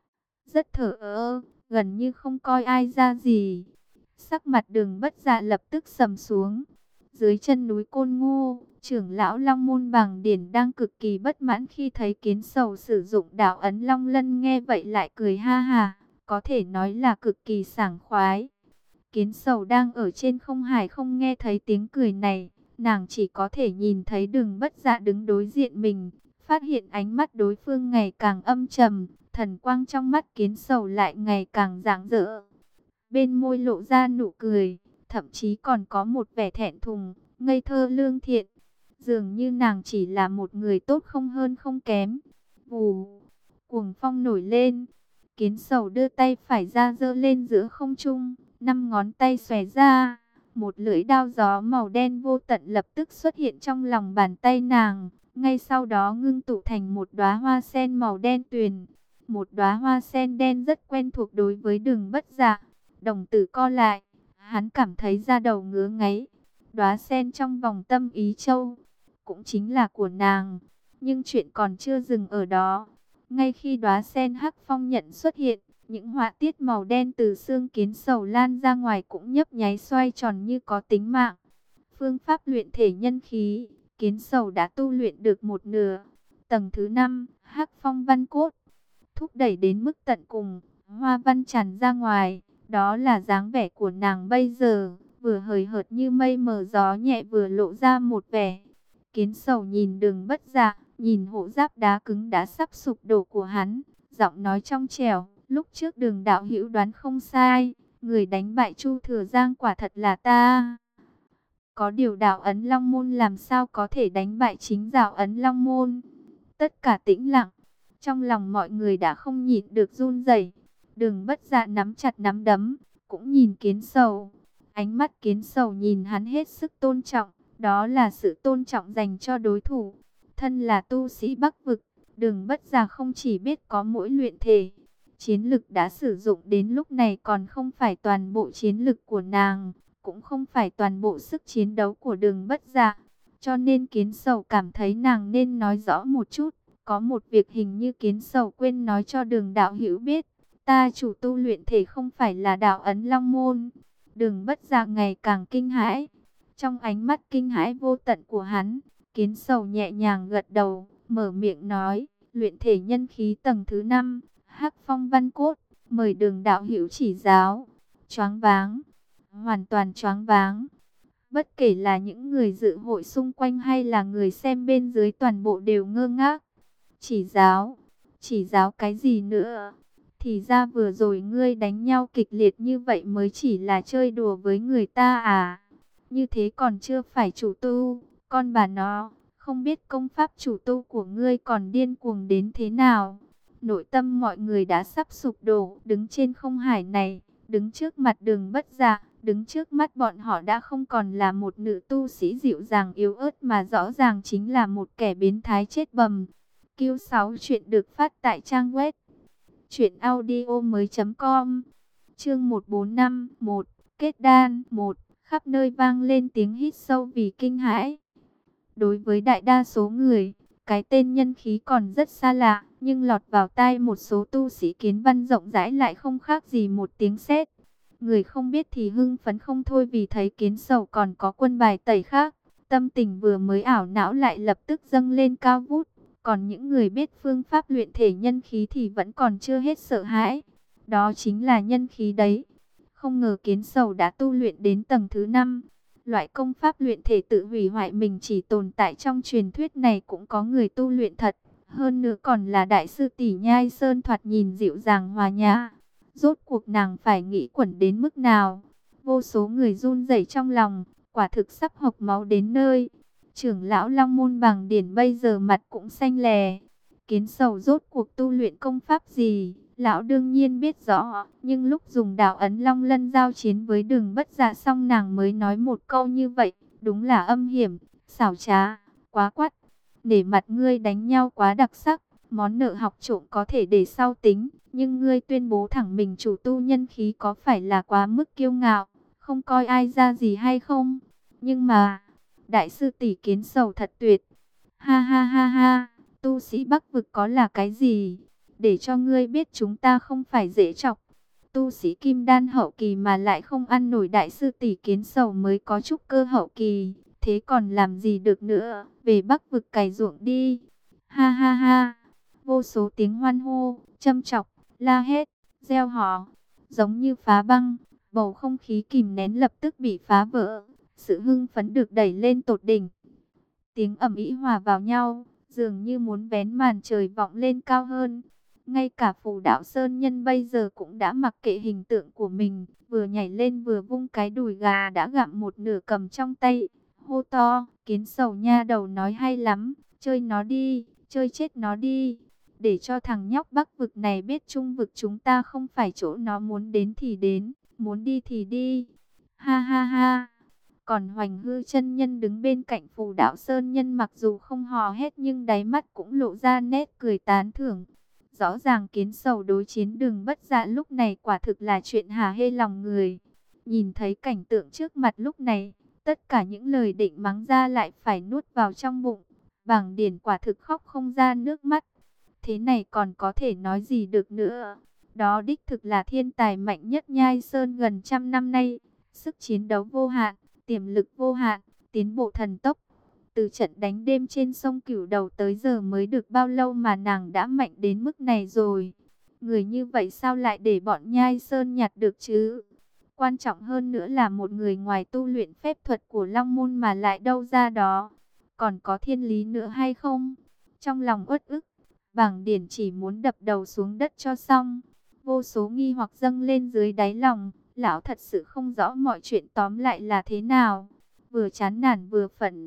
Rất thờ ơ, gần như không coi ai ra gì. Sắc mặt Đường Bất Dạ lập tức sầm xuống. Dưới chân núi Côn Ngô, trưởng lão Long Môn Bàng Điển đang cực kỳ bất mãn khi thấy kiến sầu sử dụng đạo ấn long lân, nghe vậy lại cười ha hà, có thể nói là cực kỳ sảng khoái. Kiến sầu đang ở trên không hải không nghe thấy tiếng cười này, nàng chỉ có thể nhìn thấy Đường Bất Dạ đứng đối diện mình, phát hiện ánh mắt đối phương ngày càng âm trầm, thần quang trong mắt kiến sầu lại ngày càng rạng rỡ. Bên môi lộ ra nụ cười, thậm chí còn có một vẻ thẹn thùng, ngây thơ lương thiện. Dường như nàng chỉ là một người tốt không hơn không kém. Vù, cuồng phong nổi lên. Kiến Sầu đưa tay phải ra giơ lên giữa không trung, 5 ngón tay xòe ra, một lưỡi đao gió màu đen vô tận lập tức xuất hiện trong lòng bàn tay nàng, ngay sau đó ngưng tụ thành một đóa hoa sen màu đen tuyền. Một đóa hoa sen đen rất quen thuộc đối với Đường Bất Dạ. Đồng tử co lại, hắn cảm thấy da đầu ngứa ngáy. Đóa sen trong vòng tâm ý châu cũng chính là của nàng, nhưng chuyện còn chưa dừng ở đó. Ngay khi đóa sen hắc phong nhận xuất hiện, những họa tiết màu đen từ xương Kiến Sầu lan ra ngoài cũng nhấp nháy xoay tròn như có tính mạng. Phương pháp luyện thể nhân khí, Kiến Sầu đã tu luyện được một nửa. Tầng thứ 5, hắc phong văn cốt, thúc đẩy đến mức tận cùng, hoa văn tràn ra ngoài. Đó là dáng vẻ của nàng bây giờ, vừa hời hợt như mây mờ gió nhẹ, vừa lộ ra một vẻ. Kiến Sầu nhìn Đường Bất Dạ, nhìn hộ giáp đá cứng đã sắp sụp đổ của hắn, giọng nói trong trẻo, lúc trước Đường đạo hữu đoán không sai, người đánh bại Chu Thừa Giang quả thật là ta. Có điều đạo ấn Long Môn làm sao có thể đánh bại chính đạo ấn Long Môn? Tất cả tĩnh lặng, trong lòng mọi người đã không nhịn được run rẩy. Đường Bất Dạ nắm chặt nắm đấm, cũng nhìn Kiến Sầu. Ánh mắt Kiến Sầu nhìn hắn hết sức tôn trọng, đó là sự tôn trọng dành cho đối thủ. Thân là tu sĩ Bắc vực, Đường Bất Dạ không chỉ biết có mỗi luyện thể, chiến lực đã sử dụng đến lúc này còn không phải toàn bộ chiến lực của nàng, cũng không phải toàn bộ sức chiến đấu của Đường Bất Dạ. Cho nên Kiến Sầu cảm thấy nàng nên nói rõ một chút. Có một việc hình như Kiến Sầu quên nói cho Đường đạo hữu biết, ta chủ tu luyện thể không phải là đạo ấn Long Môn. Đường Bất Dạ ngày càng kinh hãi. Trong ánh mắt kinh hãi vô tận của hắn, Kiến Sầu nhẹ nhàng gật đầu, mở miệng nói, luyện thể nhân khí tầng thứ 5, hắc phong văn cốt, mời Đường đạo hữu chỉ giáo. Choáng váng, hoàn toàn choáng váng. Bất kể là những người dự hội xung quanh hay là người xem bên dưới, toàn bộ đều ngơ ngác. Chỉ giáo cái gì nữa? Thì ra vừa rồi ngươi đánh nhau kịch liệt như vậy mới chỉ là chơi đùa với người ta à? Như thế còn chưa phải chủ tu, con bà nó, không biết công pháp chủ tu của ngươi còn điên cuồng đến thế nào. Nội tâm mọi người đã sắp sụp đổ, đứng trên không hải này, đứng trước mặt Đường Bất Dạ, đứng trước mắt bọn họ đã không còn là một nữ tu sĩ dịu dàng yếu ớt mà rõ ràng chính là một kẻ biến thái chết bầm. Q6 chuyện được phát tại trang web truyệnaudiomoi.com. Chương 145, kết đan 1, khắp nơi vang lên tiếng hít sâu vì kinh hãi. Đối với đại đa số người, cái tên nhân khí còn rất xa lạ, nhưng lọt vào tai một số tu sĩ kiến văn rộng rãi lại không khác gì một tiếng sét. Người không biết thì hưng phấn không thôi vì thấy Kiến Sầu còn có quân bài tẩy khác. Tâm tình vừa mới ảo não lại lập tức dâng lên cao vút. Còn những người biết phương pháp luyện thể nhân khí thì vẫn còn chưa hết sợ hãi. Đó chính là nhân khí đấy. Không ngờ Kiến Sầu đã tu luyện đến tầng thứ 5. Loại công pháp luyện thể tự hủy hoại mình chỉ tồn tại trong truyền thuyết này cũng có người tu luyện thật. Hơn nữa còn là đại sư tỷ Nhai Sơn, thoạt nhìn dịu dàng hòa nhã. Rốt cuộc nàng phải nghĩ quẩn đến mức nào? Vô số người run rẩy trong lòng, quả thực sắp hộc máu đến nơi. Trưởng lão Long Môn Bàng Điển bây giờ mặt cũng xanh lè. Kiến Sầu rốt cuộc tu luyện công pháp gì? Lão đương nhiên biết rõ, nhưng lúc dùng đạo ấn Long Lân giao chiến với Đường Bất Dạ xong nàng mới nói một câu như vậy, đúng là âm hiểm, xảo trá, quá quắt. Để mặt ngươi đánh nhau quá đặc sắc, món nợ học trộm có thể để sau tính, nhưng ngươi tuyên bố thẳng mình chủ tu nhân khí có phải là quá mức kiêu ngạo, không coi ai ra gì hay không? Nhưng mà, đại sư tỷ Kiến Sầu thật tuyệt. Ha ha ha ha, tu sĩ Bắc vực có là cái gì? Để cho ngươi biết chúng ta không phải dễ chọc. Tu sĩ kim đan hậu kỳ mà lại không ăn nổi đại sư tỷ Kiến Sầu mới có trúc cơ hậu kỳ. Thế còn làm gì được nữa, về Bắc vực cày ruộng đi. Ha ha ha, vô số tiếng hoan hô, châm chọc, la hét, reo hò, giống như phá băng. Bầu không khí kìm nén lập tức bị phá vỡ, sự hưng phấn được đẩy lên tột đỉnh. Tiếng ầm ĩ hòa vào nhau, dường như muốn vén màn trời vọng lên cao hơn. Ngay cả Phù Đạo Sơn Nhân bây giờ cũng đã mặc kệ hình tượng của mình, vừa nhảy lên vừa vung cái đùi gà đã gặm một nửa cầm trong tay, hô to, Kiến Sầu nha đầu nói hay lắm, chơi nó đi, chơi chết nó đi. để cho thằng nhóc Bắc vực này biết Trung vực chúng ta không phải chỗ nó muốn đến thì đến, muốn đi thì đi. Ha ha ha. Còn Hoành Hư chân nhân đứng bên cạnh Phù Đạo Sơn nhân mặc dù không hò hét nhưng đáy mắt cũng lộ ra nét cười tán thưởng. Rõ ràng Kiến Sầu đối chiến Đường Bất Dạ lúc này quả thực là chuyện hả hê lòng người. Nhìn thấy cảnh tượng trước mặt lúc này, tất cả những lời định mắng ra lại phải nuốt vào trong bụng. Bàng Điển quả thực khóc không ra nước mắt. Thế này còn có thể nói gì được nữa. Đó đích thực là thiên tài mạnh nhất Nhai Sơn gần trăm năm nay. Sức chiến đấu vô hạn, tiềm lực vô hạn, tiến bộ thần tốc. Từ trận đánh đêm trên sông Cửu Đầu tới giờ mới được bao lâu mà nàng đã mạnh đến mức này rồi. Người như vậy sao lại để bọn Nhai Sơn nhặt được chứ? Quan trọng hơn nữa là một người ngoài tu luyện phép thuật của Long Môn mà lại đâu ra đó. Còn có thiên lý nữa hay không? Trong lòng uất ức, Bàng Điển chỉ muốn đập đầu xuống đất cho xong. Vô số nghi hoặc dâng lên dưới đáy lòng. Lão thật sự không rõ mọi chuyện tóm lại là thế nào. Vừa chán nản vừa phẫn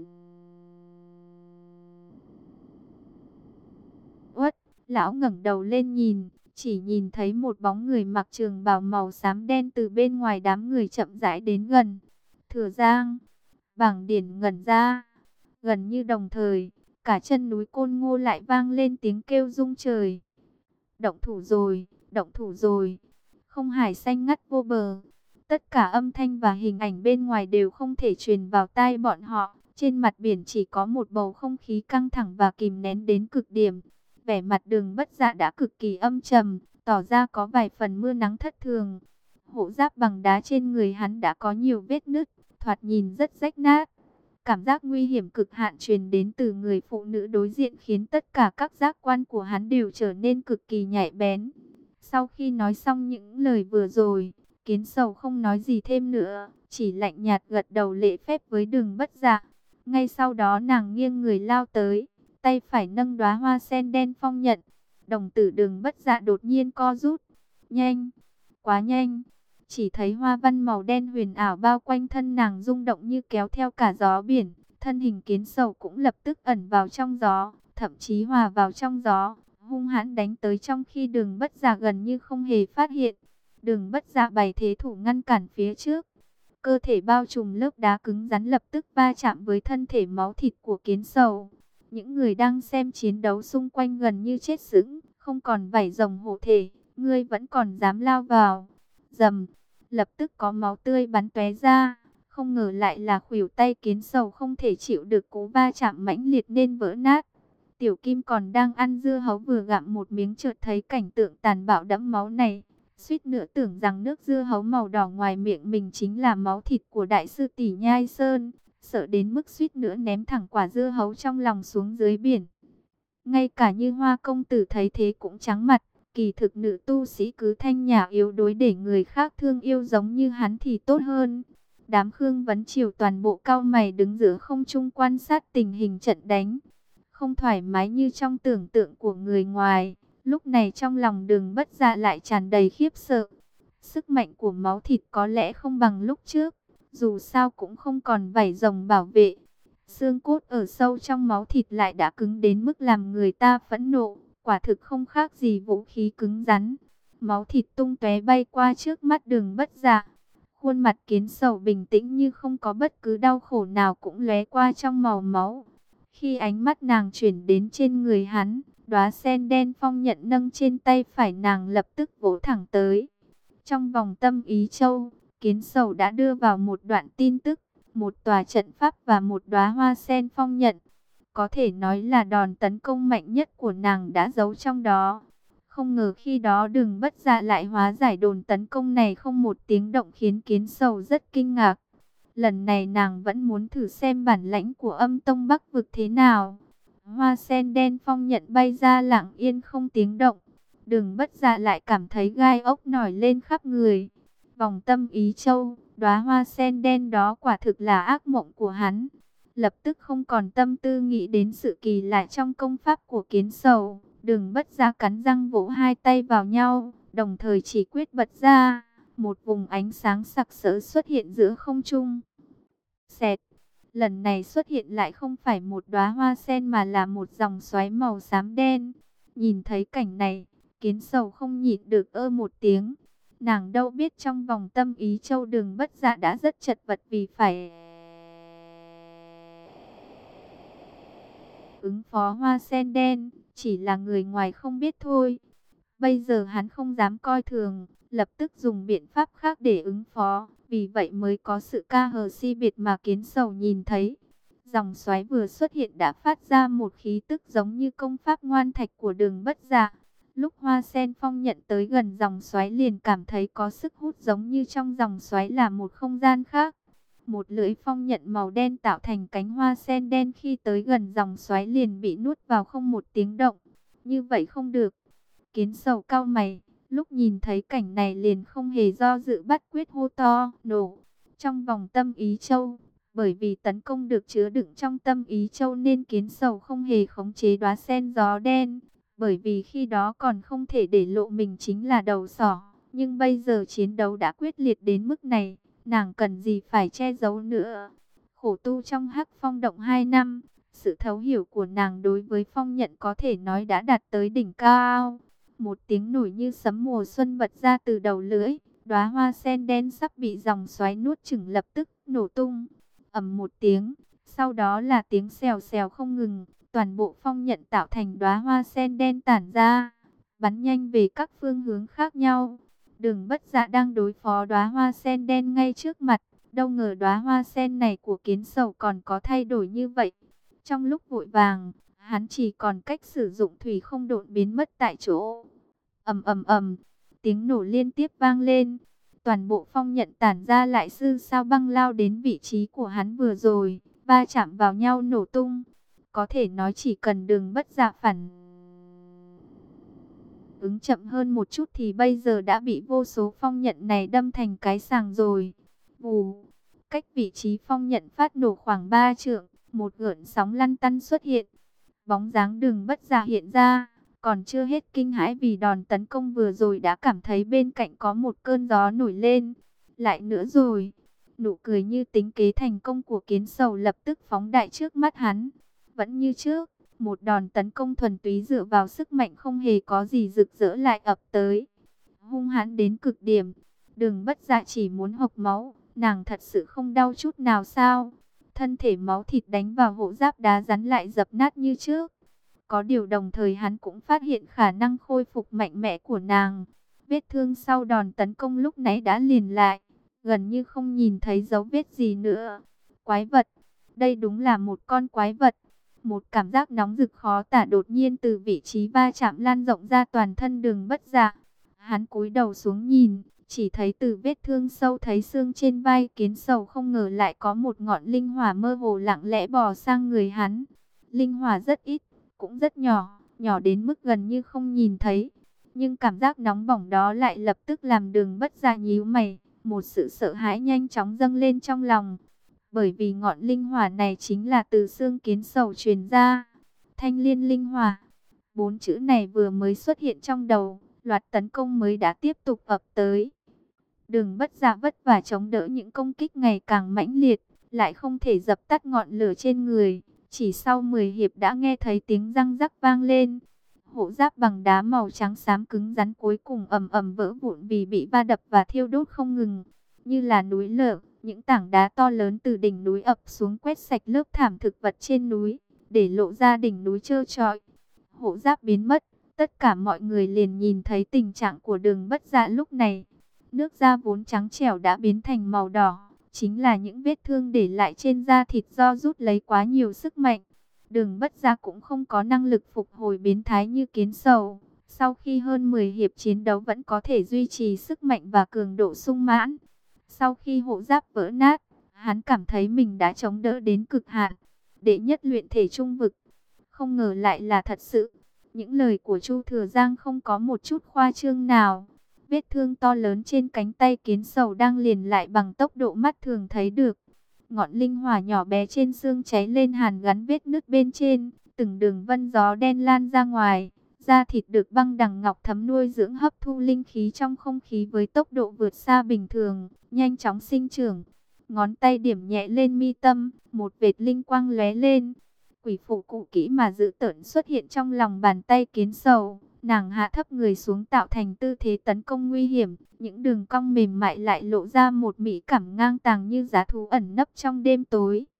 uất. Lão ngẩng đầu lên nhìn, chỉ nhìn thấy một bóng người mặc trường bào màu xám đen từ bên ngoài đám người chậm rãi đến gần. Thừa Giang. Bàng Điển ngẩn ra. Gần như đồng thời, cả chân núi Côn Ngô lại vang lên tiếng kêu rung trời. Động thủ rồi, động thủ rồi. Không hải xanh ngắt vô bờ. Tất cả âm thanh và hình ảnh bên ngoài đều không thể truyền vào tai bọn họ. Trên mặt biển chỉ có một bầu không khí căng thẳng và kìm nén đến cực điểm. Vẻ mặt Đường Bất Dạ đã cực kỳ âm trầm, tỏ ra có vài phần mưa nắng thất thường. Hộ giáp bằng đá trên người hắn đã có nhiều vết nứt, thoạt nhìn rất rách nát. Cảm giác nguy hiểm cực hạn truyền đến từ người phụ nữ đối diện khiến tất cả các giác quan của hắn đều trở nên cực kỳ nhạy bén. Sau khi nói xong những lời vừa rồi, Kiến Sầu không nói gì thêm nữa, chỉ lạnh nhạt gật đầu lễ phép với Đường Bất Dạ. Ngay sau đó nàng nghiêng người lao tới, tay phải nâng đóa hoa sen đen phong nhận. Đồng tử Đường Bất Dạ đột nhiên co rút. Nhanh, quá nhanh. Chỉ thấy hoa văn màu đen huyền ảo bao quanh thân nàng rung động như kéo theo cả gió biển. Thân hình Kiến Sầu cũng lập tức ẩn vào trong gió, thậm chí hòa vào trong gió, hung hãn đánh tới trong khi Đường Bất Dạ gần như không hề phát hiện. Đường Bất Dạ bày thế thủ ngăn cản phía trước. Cơ thể bao trùm lớp đá cứng rắn lập tức va chạm với thân thể máu thịt của Kiến Sầu. Những người đang xem chiến đấu xung quanh gần như chết sững, không còn vảy rồng hộ thể, ngươi vẫn còn dám lao vào. Rầm, lập tức có máu tươi bắn tóe ra, không ngờ lại là khuỷu tay Kiến Sầu không thể chịu được cú va chạm mãnh liệt nên vỡ nát. Tiểu Kim còn đang ăn dưa hấu vừa gặm một miếng chợt thấy cảnh tượng tàn bạo đẫm máu này, suýt nữa tưởng rằng nước dưa hấu màu đỏ ngoài miệng mình chính là máu thịt của đại sư tỷ Nhai Sơn, sợ đến mức suýt nữa ném thẳng quả dưa hấu trong lòng xuống dưới biển. Ngay cả Như Hoa công tử thấy thế cũng trắng mặt, kỳ thực nữ tu sĩ cứ thanh nhã yếu đuối để người khác thương yêu giống như hắn thì tốt hơn. Đám Khương Vấn Triều toàn bộ cau mày đứng giữa không trung quan sát tình hình trận đánh. Không thoải mái như trong tưởng tượng của người ngoài, lúc này trong lòng Đường Bất Dạ lại tràn đầy khiếp sợ. Sức mạnh của máu thịt có lẽ không bằng lúc trước, dù sao cũng không còn vảy rồng bảo vệ. Xương cốt ở sâu trong máu thịt lại đã cứng đến mức làm người ta phẫn nộ, quả thực không khác gì vũ khí cứng rắn. Máu thịt tung tóe bay qua trước mắt Đường Bất Dạ. Khuôn mặt Kiến Sầu bình tĩnh như không có bất cứ đau khổ nào cũng lóe qua trong màu máu. Khi ánh mắt nàng chuyển đến trên người hắn, đóa sen đen phong nhận nâng trên tay phải nàng lập tức vỗ thẳng tới. Trong vòng tâm ý châu, Kiến Sầu đã đưa vào một đoạn tin tức, một tòa trận pháp và một đóa hoa sen phong nhận. Có thể nói là đòn tấn công mạnh nhất của nàng đã giấu trong đó. Không ngờ khi đó Đường Bất Dạ lại hóa giải đòn tấn công này không một tiếng động khiến Kiến Sầu rất kinh ngạc. Lần này nàng vẫn muốn thử xem bản lãnh của Âm Tông Bắc vực thế nào. Hoa sen đen phong nhận bay ra lặng yên không tiếng động. Đường Bất Dạ lại cảm thấy gai ốc nổi lên khắp người. Vòng tâm ý châu, đóa hoa sen đen đó quả thực là ác mộng của hắn. Lập tức không còn tâm tư nghĩ đến sự kỳ lạ trong công pháp của Kiến Sầu. Đường Bất Dạ cắn răng vỗ hai tay vào nhau, đồng thời chỉ quyết bật ra. Một vùng ánh sáng sặc sỡ xuất hiện giữa không trung. Xẹt, lần này xuất hiện lại không phải một đóa hoa sen mà là một dòng xoáy màu xám đen. Nhìn thấy cảnh này, Kiến Sầu không nhịn được ơ một tiếng. Nàng đâu biết trong vòng Tâm Ý Châu Đường Bất Dạ đã rất chật vật vì phải ứng phó Hoa Sen Đen, chỉ là người ngoài không biết thôi. Bây giờ hắn không dám coi thường, lập tức dùng biện pháp khác để ứng phó, vì vậy mới có sự ca hờ si biệt mà Kiến Sầu nhìn thấy. Dòng xoáy vừa xuất hiện đã phát ra một khí tức giống như công pháp ngoan thạch của Đường Bất Dạ. Lúc Hoa Sen Phong nhận tới gần dòng xoáy liền cảm thấy có sức hút giống như trong dòng xoáy là một không gian khác. Một lưỡi phong nhận màu đen tạo thành cánh hoa sen đen khi tới gần dòng xoáy liền bị nuốt vào không một tiếng động. Như vậy không được. Kiến Sầu cau mày, lúc nhìn thấy cảnh này liền không hề do dự bắt quyết hô to, nổ. Trong vòng Tâm Ý Châu, bởi vì tấn công được chứa đựng trong Tâm Ý Châu nên Kiến Sầu không hề khống chế đóa sen gió đen. Bởi vì khi đó còn không thể để lộ mình chính là đầu sỏ. Nhưng bây giờ chiến đấu đã quyết liệt đến mức này, nàng cần gì phải che giấu nữa. Khổ tu trong Hắc Phong Động 2 năm, sự thấu hiểu của nàng đối với phong nhận có thể nói đã đạt tới đỉnh cao. Một tiếng nổi như sấm mùa xuân bật ra từ đầu lưỡi, đóa hoa sen đen sắp bị dòng xoáy nuốt chửng lập tức nổ tung. Ầm một tiếng, sau đó là tiếng xèo xèo không ngừng, toàn bộ phong nhận tạo thành đóa hoa sen đen tản ra, bắn nhanh về các phương hướng khác nhau. Đường Bất Dạ đang đối phó đóa hoa sen đen ngay trước mặt, đâu ngờ đóa hoa sen này của Kiến Sầu còn có thay đổi như vậy. Trong lúc vội vàng, hắn chỉ còn cách sử dụng thủy không độn biến mất tại chỗ. Ầm ầm ầm, tiếng nổ liên tiếp vang lên. Toàn bộ phong nhận tản ra lại sư sao băng lao đến vị trí của hắn vừa rồi, va chạm vào nhau nổ tung. Có thể nói chỉ cần Đường Bất Dạ phản ứng chậm hơn một chút thì bây giờ đã bị vô số phong nhận này đâm thành cái sàng rồi. Vù, cách vị trí phong nhận phát nổ khoảng 3 trượng, một gợn sóng lăn tăn xuất hiện. Bóng dáng Đường Bất Dạ hiện ra, còn chưa hết kinh hãi vì đòn tấn công vừa rồi đã cảm thấy bên cạnh có một cơn gió nổi lên. Lại nữa rồi, nụ cười như tính kế thành công của Kiến Sầu lập tức phóng đại trước mắt hắn. Vẫn như trước, một đòn tấn công thuần túy dựa vào sức mạnh không hề có gì rực rỡ lại ập tới. Hung hãn đến cực điểm, Đường Bất Dạ chỉ muốn hộc máu, nàng thật sự không đau chút nào sao? Thân thể máu thịt đánh vào hộ giáp đá rắn lại dập nát như trước. Có điều đồng thời hắn cũng phát hiện khả năng khôi phục mạnh mẽ của nàng. Vết thương sau đòn tấn công lúc nãy đã liền lại, gần như không nhìn thấy dấu vết gì nữa. Quái vật, đây đúng là một con quái vật. Một cảm giác nóng rực khó tả đột nhiên từ vị trí va chạm lan rộng ra toàn thân Đường Bất Dạ. Hắn cúi đầu xuống nhìn, chỉ thấy từ vết thương sâu thấy xương trên vai Kiến Sầu không ngờ lại có một ngọn linh hỏa mơ hồ lặng lẽ bò sang người hắn. Linh hỏa rất ít, cũng rất nhỏ, nhỏ đến mức gần như không nhìn thấy. Nhưng cảm giác nóng bỏng đó lại lập tức làm Đường Bất Dạ nhíu mày, một sự sợ hãi nhanh chóng dâng lên trong lòng. Bởi vì ngọn linh hỏa này chính là từ xương Kiến Sầu truyền ra. Thanh liên linh hỏa. 4 chữ này vừa mới xuất hiện trong đầu, loạt tấn công mới đã tiếp tục ập tới. Đường Bất Dạ vất vả chống đỡ những công kích ngày càng mãnh liệt, lại không thể dập tắt ngọn lửa trên người. Chỉ sau 10 hiệp đã nghe thấy tiếng răng rắc vang lên. Hộ giáp bằng đá màu trắng xám cứng rắn cuối cùng ầm ầm vỡ vụn vì bị va đập và thiêu đốt không ngừng. Như là núi lở, những tảng đá to lớn từ đỉnh núi ập xuống quét sạch lớp thảm thực vật trên núi, để lộ ra đỉnh núi trơ trọi. Hộ giáp biến mất, tất cả mọi người liền nhìn thấy tình trạng của Đường Bất Dạ lúc này. Nước da vốn trắng trẻo đã biến thành màu đỏ, chính là những vết thương để lại trên da thịt do rút lấy quá nhiều sức mạnh. Đường Bất Dạ cũng không có năng lực phục hồi biến thái như Kiến Sầu. Sau khi hơn 10 hiệp chiến đấu vẫn có thể duy trì sức mạnh và cường độ sung mãn. Sau khi hộ giáp vỡ nát, hắn cảm thấy mình đã chống đỡ đến cực hạn. Đệ nhất luyện thể trung vực, không ngờ lại là thật sự. Những lời của Chu Thừa Giang không có một chút khoa trương nào. Vết thương to lớn trên cánh tay Kiến Sầu đang liền lại bằng tốc độ mắt thường thấy được. Ngọn linh hỏa nhỏ bé trên xương cháy lên hàn gắn vết nứt bên trên, từng đường vân gió đen lan ra ngoài. Da thịt được băng đằng ngọc thấm nuôi dưỡng hấp thu linh khí trong không khí với tốc độ vượt xa bình thường, nhanh chóng sinh trưởng. Ngón tay điểm nhẹ lên mi tâm, một vệt linh quang lóe lên. quỷ phủ cũ kỹ mà dữ tợn xuất hiện trong lòng bàn tay kiến sầu. Nàng hạ thấp người xuống tạo thành tư thế tấn công nguy hiểm. Những đường cong mềm mại lại lộ ra một mỹ cảm ngang tàng như giá thú ẩn nấp trong đêm tối.